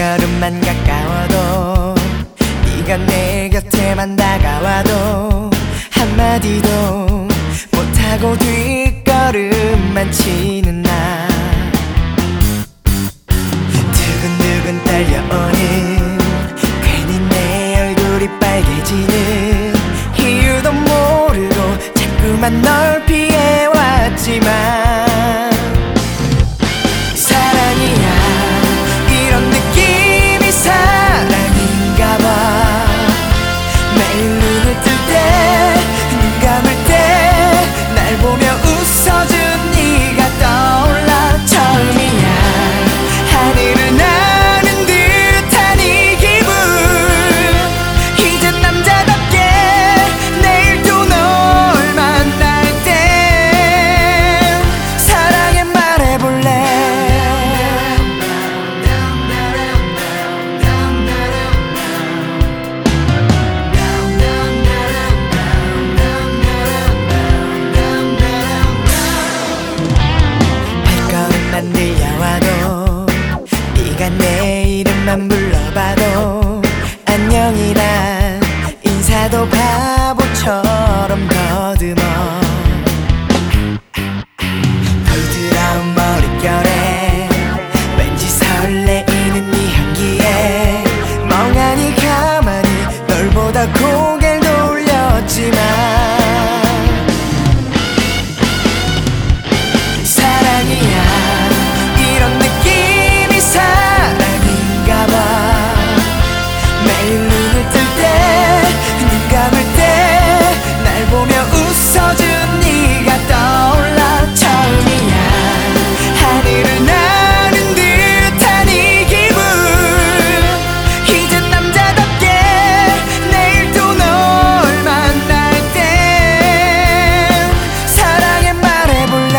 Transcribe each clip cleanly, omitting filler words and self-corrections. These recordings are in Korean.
걸음만 가까워도 네가 내 곁에만 다가와도 한마디도 못하고 뒷걸음만 치는 나 두근두근 떨려오는 괜히 내 얼굴이 빨개지는 이유도 모르고 자꾸만 널 피해왔지만 사랑이야 이런 느낌이 사랑인가봐 매일 눈을 뜰 때 눈 감을 때 날 보며 웃어준 네가 떠올라 처음이야 하늘을 나는 듯한 이 기분 이젠 남자답게 내일 또 널 만날 때 사랑해 말해볼래 발걸음만 들려와도 네가 내 이름만 불러봐도 안녕이란 인사도 바보처럼 더듬어 부드러운 머릿결에 왠지 설레이는 네 향기에 멍하니 가만히 널 보다 고개를 돌렸지만 사랑이야 이런 느낌이 사랑인가봐 매일 눈을 뜰 때 눈 감을 때 날 보며 웃어준 네가 떠올라 처음이야 하늘을 나는 듯한 이 기분 이젠 남자답게 내일 또 널 만날 때 사랑해 말해볼래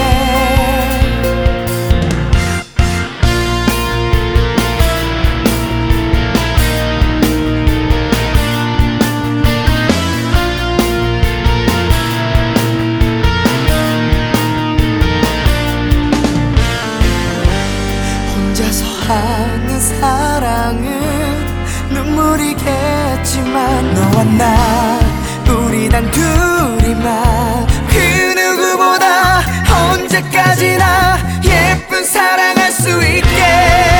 혼자서 하는 사랑은 눈물이겠지만 너와 나 우리 단 둘이만 그 누구보다 언제까지나 예쁜 사랑할 수 있게